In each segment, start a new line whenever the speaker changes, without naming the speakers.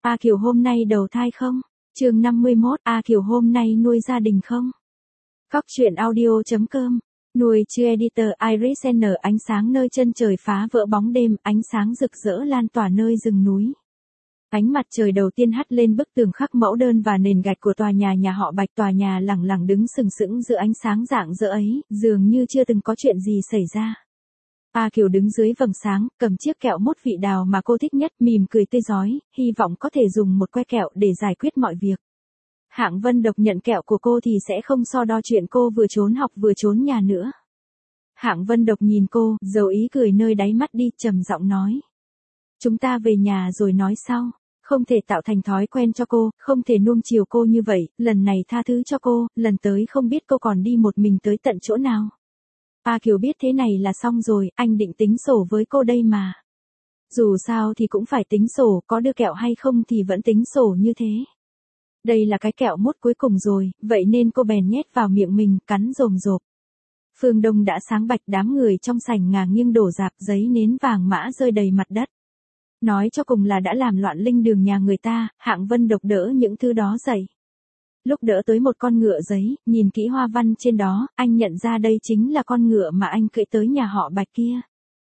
A Kiều hôm nay đầu thai không? Chương 51, A Kiều hôm nay nuôi gia đình không? Góc truyện audio.com. Nuôi chưa editor Iris N. Ánh sáng nơi chân trời phá vỡ bóng đêm, ánh sáng rực rỡ lan tỏa nơi rừng núi. Ánh mặt trời đầu tiên hắt lên bức tường khắc mẫu đơn và nền gạch của tòa nhà họ Bạch. Tòa nhà lẳng lặng đứng sừng sững giữa ánh sáng rạng rỡ ấy, dường như chưa từng có chuyện gì xảy ra. A Kiều đứng dưới vầng sáng, cầm chiếc kẹo mốt vị đào mà cô thích nhất, mỉm cười tươi rói, hy vọng có thể dùng một que kẹo để giải quyết mọi việc. Hạng Vân Độc nhận kẹo của cô thì sẽ không so đo chuyện cô vừa trốn học vừa trốn nhà nữa. Hạng Vân Độc nhìn cô, giấu ý cười nơi đáy mắt đi, trầm giọng nói. Chúng ta về nhà rồi nói sau. Không thể tạo thành thói quen cho cô, không thể nuông chiều cô như vậy, lần này tha thứ cho cô, lần tới không biết cô còn đi một mình tới tận chỗ nào. A Kiều biết thế này là xong rồi, anh định tính sổ với cô đây mà. Dù sao thì cũng phải tính sổ, có đưa kẹo hay không thì vẫn tính sổ như thế. Đây là cái kẹo mốt cuối cùng rồi, vậy nên cô bèn nhét vào miệng mình, cắn rồm rộp. Phương Đông đã sáng bạch, đám người trong sảnh ngả nghiêng đổ rạp, giấy nến vàng mã rơi đầy mặt đất. Nói cho cùng là đã làm loạn linh đường nhà người ta. Hạng Vân Độc đỡ những thứ đó dậy. Lúc đỡ tới một con ngựa giấy, nhìn kỹ hoa văn trên đó, anh nhận ra đây chính là con ngựa mà anh cưỡi tới nhà họ Bạch kia.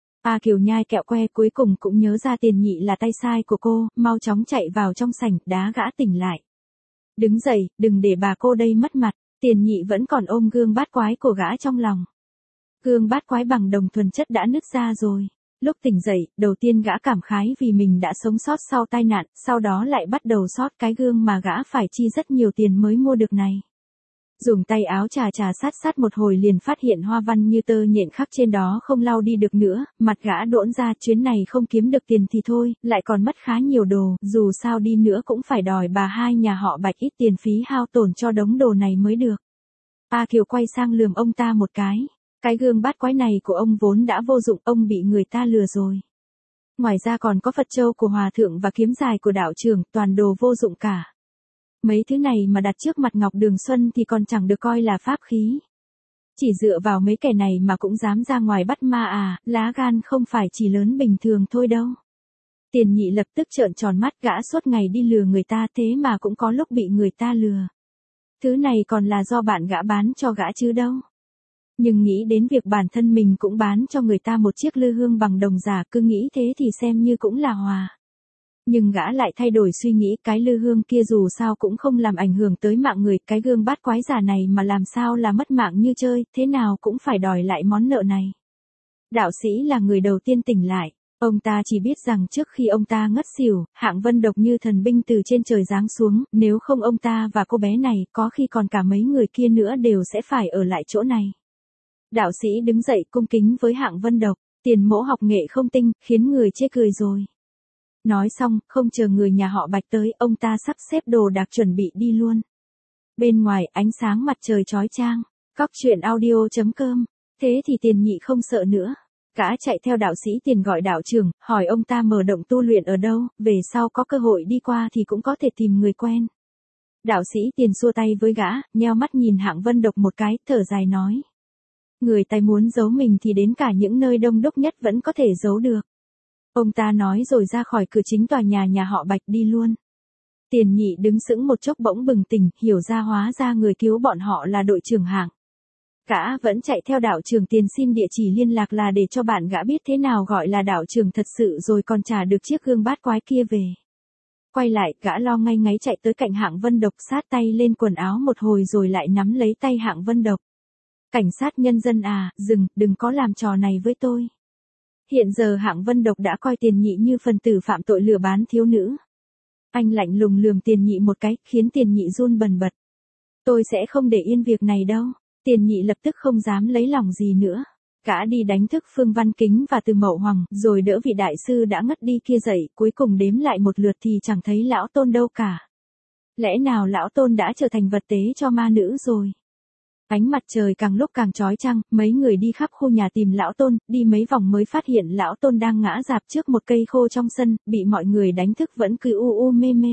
A Kiều nhai kẹo que, cuối cùng cũng nhớ ra Tiền Nhị là tay sai của cô, mau chóng chạy vào trong sảnh, đá gã tỉnh lại. Đứng dậy, đừng để bà cô đây mất mặt. Tiền Nhị vẫn còn ôm gương bát quái của gã trong lòng. Gương bát quái bằng đồng thuần chất đã nứt ra rồi. Lúc tỉnh dậy, đầu tiên gã cảm khái vì mình đã sống sót sau tai nạn, sau đó lại bắt đầu xót cái gương mà gã phải chi rất nhiều tiền mới mua được này. Dùng tay áo chà sát một hồi liền phát hiện hoa văn như tơ nhện khắc trên đó không lau đi được nữa, mặt gã đỗn ra, chuyến này không kiếm được tiền thì thôi, lại còn mất khá nhiều đồ, dù sao đi nữa cũng phải đòi bà hai nhà họ Bạch ít tiền phí hao tổn cho đống đồ này mới được. A Kiều quay sang lườm ông ta một cái. Cái gương bát quái này của ông vốn đã vô dụng, ông bị người ta lừa rồi. Ngoài ra còn có Phật châu của hòa thượng và kiếm dài của đạo trưởng, toàn đồ vô dụng cả. Mấy thứ này mà đặt trước mặt Ngọc Đường Xuân thì còn chẳng được coi là pháp khí. Chỉ dựa vào mấy kẻ này mà cũng dám ra ngoài bắt ma à, lá gan không phải chỉ lớn bình thường thôi đâu. Tiền Nhị lập tức trợn tròn mắt, gã suốt ngày đi lừa người ta thế mà cũng có lúc bị người ta lừa. Thứ này còn là do bạn gã bán cho gã chứ đâu. Nhưng nghĩ đến việc bản thân mình cũng bán cho người ta một chiếc lư hương bằng đồng giả, cứ nghĩ thế thì xem như cũng là hòa. Nhưng gã lại thay đổi suy nghĩ, cái lư hương kia dù sao cũng không làm ảnh hưởng tới mạng người, cái gương bát quái giả này mà làm sao là mất mạng như chơi, thế nào cũng phải đòi lại món nợ này. Đạo sĩ là người đầu tiên tỉnh lại. Ông ta chỉ biết rằng trước khi ông ta ngất xỉu, Hạng Vân Độc như thần binh từ trên trời giáng xuống, nếu không ông ta và cô bé này, có khi còn cả mấy người kia nữa đều sẽ phải ở lại chỗ này. Đạo sĩ đứng dậy cung kính với Hạng Vân Độc, Tiền mỗ học nghệ không tinh, khiến người chê cười rồi. Nói xong, không chờ người nhà họ Bạch tới, ông ta sắp xếp đồ đạc chuẩn bị đi luôn. Bên ngoài, ánh sáng mặt trời chói chang. Góc truyện audio.com. Thế thì Tiền Nhị không sợ nữa. Gã chạy theo đạo sĩ Tiền gọi đạo trưởng, hỏi ông ta mở động tu luyện ở đâu, về sau có cơ hội đi qua thì cũng có thể tìm người quen. Đạo sĩ Tiền xua tay với gã, nheo mắt nhìn Hạng Vân Độc một cái, thở dài nói. Người ta muốn giấu mình thì đến cả những nơi đông đúc nhất vẫn có thể giấu được. Ông ta nói rồi ra khỏi cửa chính tòa nhà họ Bạch đi luôn. Tiền Nhị đứng sững một chốc bỗng bừng tỉnh, hiểu ra hóa ra người cứu bọn họ là đội trưởng Hạng. Gã vẫn chạy theo đạo trưởng Tiền xin địa chỉ liên lạc là để cho bạn gã biết thế nào gọi là đạo trưởng thật sự rồi còn trả được chiếc gương bát quái kia về. Quay lại, gã lo ngay ngáy chạy tới cạnh Hạng Vân Độc, sát tay lên quần áo một hồi rồi lại nắm lấy tay Hạng Vân Độc. Cảnh sát nhân dân à, đừng có làm trò này với tôi. Hiện giờ Hạng Vân Độc đã coi Tiền Nhị như phần tử phạm tội lừa bán thiếu nữ. Anh lạnh lùng lườm Tiền Nhị một cái, khiến Tiền Nhị run bần bật. Tôi sẽ không để yên việc này đâu. Tiền Nhị lập tức không dám lấy lòng gì nữa. Gã đi đánh thức Phương Văn Kính và Từ Mậu Hoàng, rồi đỡ vị đại sư đã ngất đi kia dậy, cuối cùng đếm lại một lượt thì chẳng thấy lão Tôn đâu cả. Lẽ nào lão Tôn đã trở thành vật tế cho ma nữ rồi? Ánh mặt trời càng lúc càng chói chang, mấy người đi khắp khu nhà tìm lão Tôn, đi mấy vòng mới phát hiện lão Tôn đang ngã rạp trước một cây khô trong sân, bị mọi người đánh thức vẫn cứ mê mê.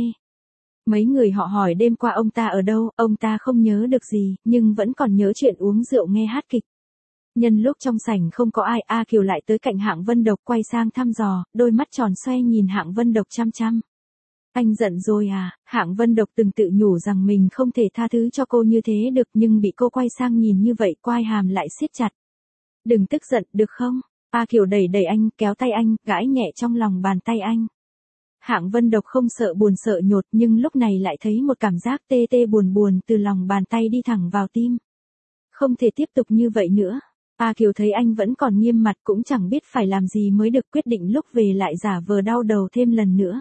Mấy người họ hỏi đêm qua ông ta ở đâu, ông ta không nhớ được gì, nhưng vẫn còn nhớ chuyện uống rượu nghe hát kịch. Nhân lúc trong sảnh không có ai, A Kiều lại tới cạnh Hạng Vân Độc quay sang thăm dò, đôi mắt tròn xoe nhìn Hạng Vân Độc chăm chăm. Anh giận rồi à? Hạng Vân Độc từng tự nhủ rằng mình không thể tha thứ cho cô như thế được nhưng bị cô quay sang nhìn như vậy quai hàm lại siết chặt. Đừng tức giận, được không? A Kiều đẩy đẩy anh, kéo tay anh, gãi nhẹ trong lòng bàn tay anh. Hạng Vân Độc không sợ buồn sợ nhột nhưng lúc này lại thấy một cảm giác tê tê buồn buồn từ lòng bàn tay đi thẳng vào tim. Không thể tiếp tục như vậy nữa. A Kiều thấy anh vẫn còn nghiêm mặt cũng chẳng biết phải làm gì mới được, quyết định lúc về lại giả vờ đau đầu thêm lần nữa.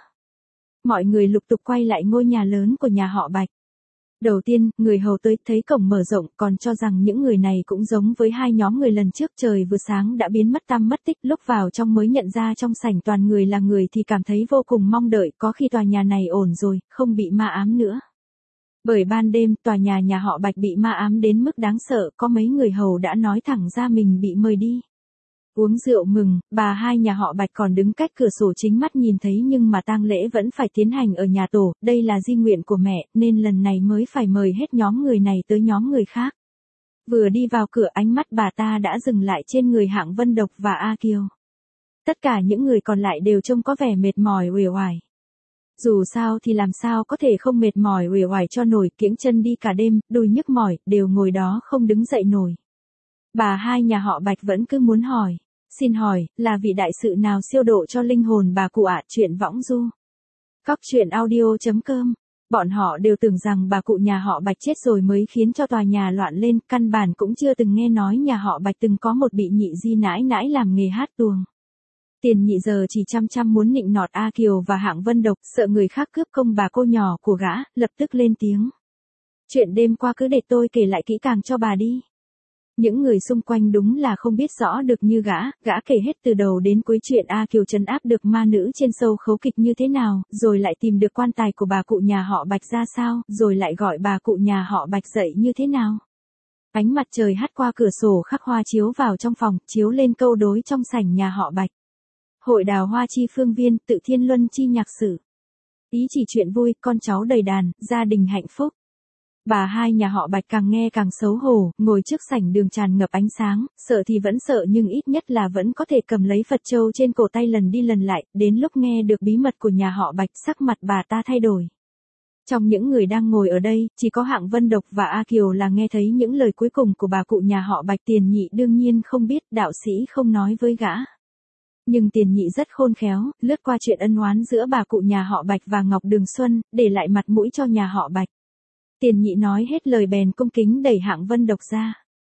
Mọi người lục tục quay lại ngôi nhà lớn của nhà họ Bạch. Đầu tiên, người hầu tới thấy cổng mở rộng còn cho rằng những người này cũng giống với hai nhóm người lần trước, trời vừa sáng đã biến mất tăm mất tích, lúc vào trong mới nhận ra trong sảnh toàn người là người thì cảm thấy vô cùng mong đợi, có khi tòa nhà này ổn rồi, không bị ma ám nữa. Bởi ban đêm, tòa nhà họ Bạch bị ma ám đến mức đáng sợ, có mấy người hầu đã nói thẳng ra mình bị mời đi uống rượu mừng. Bà hai nhà họ Bạch còn đứng cách cửa sổ chính mắt nhìn thấy nhưng mà tang lễ vẫn phải tiến hành ở nhà tổ, đây là di nguyện của mẹ, nên lần này mới phải mời hết nhóm người này tới nhóm người khác. Vừa đi vào cửa ánh mắt bà ta đã dừng lại trên người Hạng Vân Độc và A Kiều. Tất cả những người còn lại đều trông có vẻ mệt mỏi uể oải. Dù sao thì làm sao có thể không mệt mỏi uể oải cho nổi, kiễng chân đi cả đêm, đùi nhức mỏi, đều ngồi đó không đứng dậy nổi. Bà hai nhà họ Bạch vẫn cứ muốn hỏi. Xin hỏi, là vị đại sự nào siêu độ cho linh hồn bà cụ ạ? Chuyện võng du. Cóc truyện audio.com. Bọn họ đều tưởng rằng bà cụ nhà họ Bạch chết rồi mới khiến cho tòa nhà loạn lên, căn bản cũng chưa từng nghe nói nhà họ Bạch từng có một bị nhị di nãi nãi làm nghề hát tuồng. Tiền nhị giờ chỉ chăm muốn nịnh nọt A Kiều và Hạng Vân Độc, sợ người khác cướp công bà cô nhỏ của gã, lập tức lên tiếng. Chuyện đêm qua cứ để tôi kể lại kỹ càng cho bà đi. Những người xung quanh đúng là không biết rõ được như gã kể hết từ đầu đến cuối chuyện A Kiều trấn áp được ma nữ trên sâu khấu kịch như thế nào, rồi lại tìm được quan tài của bà cụ nhà họ Bạch ra sao, rồi lại gọi bà cụ nhà họ Bạch dậy như thế nào. Ánh mặt trời hắt qua cửa sổ khắc hoa chiếu vào trong phòng, chiếu lên câu đối trong sảnh nhà họ Bạch. Hội đào hoa chi phương viên, tự thiên luân chi nhạc sử. Ý chỉ chuyện vui, con cháu đầy đàn, gia đình hạnh phúc. Bà hai nhà họ Bạch càng nghe càng xấu hổ, ngồi trước sảnh đường tràn ngập ánh sáng, sợ thì vẫn sợ nhưng ít nhất là vẫn có thể cầm lấy Phật châu trên cổ tay lần đi lần lại, đến lúc nghe được bí mật của nhà họ Bạch sắc mặt bà ta thay đổi. Trong những người đang ngồi ở đây, chỉ có Hạng Vân Độc và A Kiều là nghe thấy những lời cuối cùng của bà cụ nhà họ Bạch. Tiền nhị đương nhiên không biết, đạo sĩ không nói với gã. Nhưng tiền nhị rất khôn khéo, lướt qua chuyện ân oán giữa bà cụ nhà họ Bạch và Ngọc Đường Xuân, để lại mặt mũi cho nhà họ Bạch. Tiền nhị nói hết lời bèn cung kính đẩy Hạng Vân Độc ra.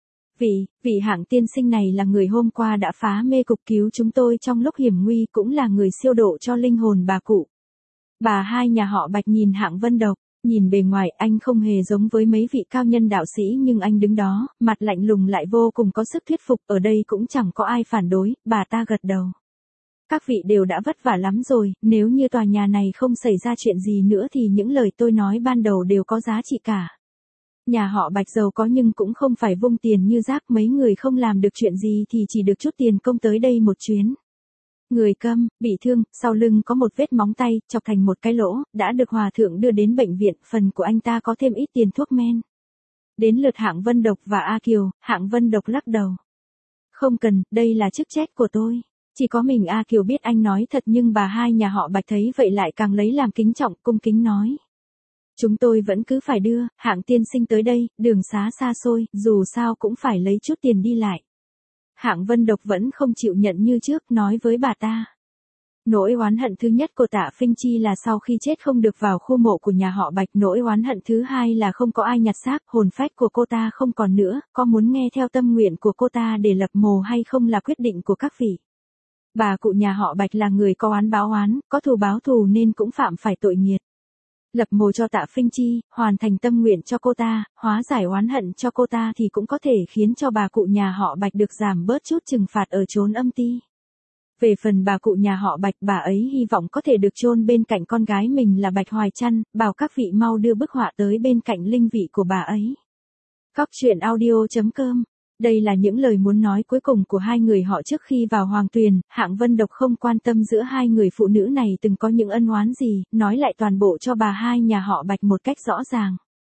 Vị Hạng tiên sinh này là người hôm qua đã phá mê cục cứu chúng tôi trong lúc hiểm nguy, cũng là người siêu độ cho linh hồn bà cụ. Bà hai nhà họ Bạch nhìn Hạng Vân Độc, nhìn bề ngoài anh không hề giống với mấy vị cao nhân đạo sĩ nhưng anh đứng đó, mặt lạnh lùng lại vô cùng có sức thuyết phục, ở đây cũng chẳng có ai phản đối, bà ta gật đầu. Các vị đều đã vất vả lắm rồi, nếu như tòa nhà này không xảy ra chuyện gì nữa thì những lời tôi nói ban đầu đều có giá trị cả. Nhà họ Bạch giàu có nhưng cũng không phải vung tiền như rác, mấy người không làm được chuyện gì thì chỉ được chút tiền công tới đây một chuyến. Người câm, bị thương, sau lưng có một vết móng tay, chọc thành một cái lỗ, đã được hòa thượng đưa đến bệnh viện, phần của anh ta có thêm ít tiền thuốc men. Đến lượt Hạng Vân Độc và A Kiều, Hạng Vân Độc lắc đầu. Không cần, đây là chức trách của tôi. Chỉ có mình A Kiều biết anh nói thật nhưng bà hai nhà họ Bạch thấy vậy lại càng lấy làm kính trọng, cung kính nói. Chúng tôi vẫn cứ phải đưa, Hạng tiên sinh tới đây, đường xá xa xôi, dù sao cũng phải lấy chút tiền đi lại. Hạng Vân Độc vẫn không chịu nhận như trước, nói với bà ta. Nỗi oán hận thứ nhất của Tạ Phinh Chi là sau khi chết không được vào khu mộ của nhà họ Bạch. Nỗi oán hận thứ hai là không có ai nhặt xác, hồn phách của cô ta không còn nữa, có muốn nghe theo tâm nguyện của cô ta để lập mồ hay không là quyết định của các vị. Bà cụ nhà họ Bạch là người có oán báo oán, có thù báo thù nên cũng phạm phải tội nghiệt. Lập mồ cho Tạ Phinh Chi, hoàn thành tâm nguyện cho cô ta, hóa giải oán hận cho cô ta thì cũng có thể khiến cho bà cụ nhà họ Bạch được giảm bớt chút trừng phạt ở chốn âm ti. Về phần bà cụ nhà họ Bạch, bà ấy hy vọng có thể được chôn bên cạnh con gái mình là Bạch Hoài Trăn, bảo các vị mau đưa bức họa tới bên cạnh linh vị của bà ấy. Cóc truyện audio.com. Đây là những lời muốn nói cuối cùng của hai người họ trước khi vào Hoàng Tuyền. Hạng Vân Độc không quan tâm giữa hai người phụ nữ này từng có những ân oán gì, nói lại toàn bộ cho bà hai nhà họ Bạch một cách rõ ràng.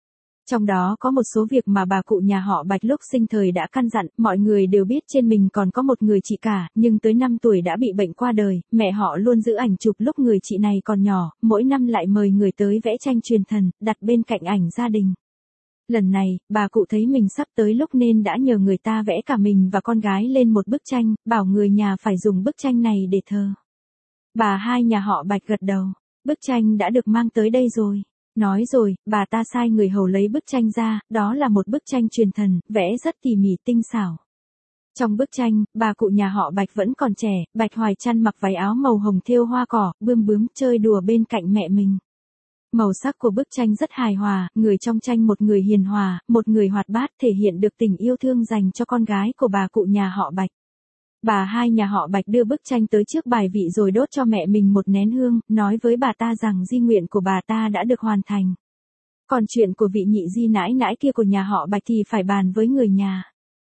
Trong đó có một số việc mà bà cụ nhà họ Bạch lúc sinh thời đã căn dặn, mọi người đều biết trên mình còn có một người chị cả, nhưng tới 5 tuổi đã bị bệnh qua đời, mẹ họ luôn giữ ảnh chụp lúc người chị này còn nhỏ, mỗi năm lại mời người tới vẽ tranh truyền thần, đặt bên cạnh ảnh gia đình. Lần này, bà cụ thấy mình sắp tới lúc nên đã nhờ người ta vẽ cả mình và con gái lên một bức tranh, bảo người nhà phải dùng bức tranh này để thờ. Bà hai nhà họ Bạch gật đầu, bức tranh đã được mang tới đây rồi. Nói rồi, bà ta sai người hầu lấy bức tranh ra, đó là một bức tranh truyền thần, vẽ rất tỉ mỉ tinh xảo. Trong bức tranh, bà cụ nhà họ Bạch vẫn còn trẻ, Bạch Hoài Trăn mặc váy áo màu hồng thêu hoa cỏ, bươm bướm chơi đùa bên cạnh mẹ mình. Màu sắc của bức tranh rất hài hòa, người trong tranh một người hiền hòa, một người hoạt bát thể hiện được tình yêu thương dành cho con gái của bà cụ nhà họ Bạch. Bà hai nhà họ Bạch đưa bức tranh tới trước bài vị rồi đốt cho mẹ mình một nén hương, nói với bà ta rằng di nguyện của bà ta đã được hoàn thành. Còn chuyện của vị nhị di nãi nãi kia của nhà họ Bạch thì phải bàn với người nhà.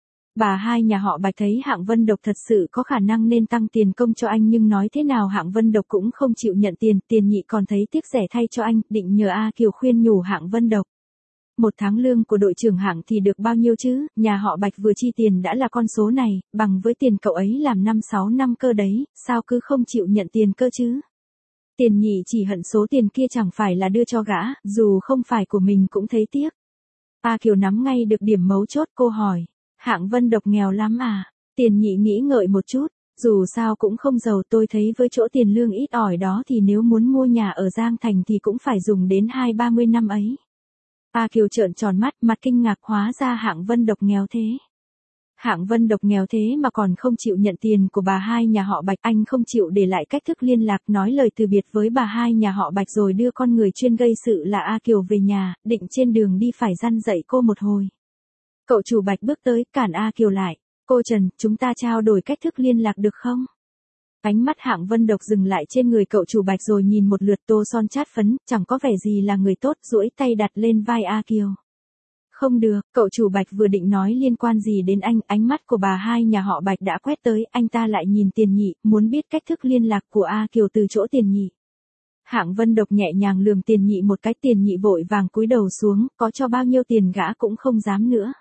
Bà hai nhà họ Bạch thấy Hạng Vân Độc thật sự có khả năng nên tăng tiền công cho anh nhưng nói thế nào Hạng Vân Độc cũng không chịu nhận tiền, Tiền Nhị còn thấy tiếc rẻ thay cho anh, định nhờ A Kiều khuyên nhủ Hạng Vân Độc. Một tháng lương của đội trưởng Hạng thì được bao nhiêu chứ, nhà họ Bạch vừa chi tiền đã là con số này, bằng với tiền cậu ấy làm 5-6 năm cơ đấy, sao cứ không chịu nhận tiền cơ chứ. Tiền Nhị chỉ hận số tiền kia chẳng phải là đưa cho gã, dù không phải của mình cũng thấy tiếc. A Kiều nắm ngay được điểm mấu chốt, cô hỏi, Hạng Vân Độc nghèo lắm à? Tiền Nhị nghĩ ngợi một chút, dù sao cũng không giàu, tôi thấy với chỗ tiền lương ít ỏi đó thì nếu muốn mua nhà ở Giang Thành thì cũng phải dùng đến 20-30 năm ấy. A Kiều trợn tròn mắt, mặt kinh ngạc, hóa ra Hạng Vân Độc nghèo thế. Hạng Vân Độc nghèo thế mà còn không chịu nhận tiền của bà hai nhà họ Bạch, anh không chịu để lại cách thức liên lạc, nói lời từ biệt với bà hai nhà họ Bạch rồi đưa con người chuyên gây sự là A Kiều về nhà, định trên đường đi phải răn dạy cô một hồi. Cậu chủ Bạch bước tới, cản A Kiều lại, cô Trần, chúng ta trao đổi cách thức liên lạc được không? Ánh mắt Hạng Vân Độc dừng lại trên người cậu chủ Bạch rồi nhìn một lượt, tô son chát phấn, chẳng có vẻ gì là người tốt, duỗi tay đặt lên vai A Kiều. Không được, cậu chủ Bạch vừa định nói liên quan gì đến anh, ánh mắt của bà hai nhà họ Bạch đã quét tới, anh ta lại nhìn Tiền Nhị, muốn biết cách thức liên lạc của A Kiều từ chỗ Tiền Nhị. Hạng Vân Độc nhẹ nhàng lườm Tiền Nhị một cái, Tiền Nhị vội vàng cúi đầu xuống, có cho bao nhiêu tiền gã cũng không dám nữa.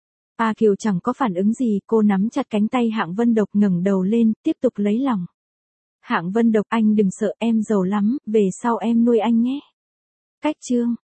A Kiều chẳng có phản ứng gì, cô nắm chặt cánh tay Hạng Vân Độc, ngẩng đầu lên, tiếp tục lấy lòng. Hạng Vân Độc, anh đừng sợ, em giàu lắm, về sau em nuôi anh nhé. Cách chương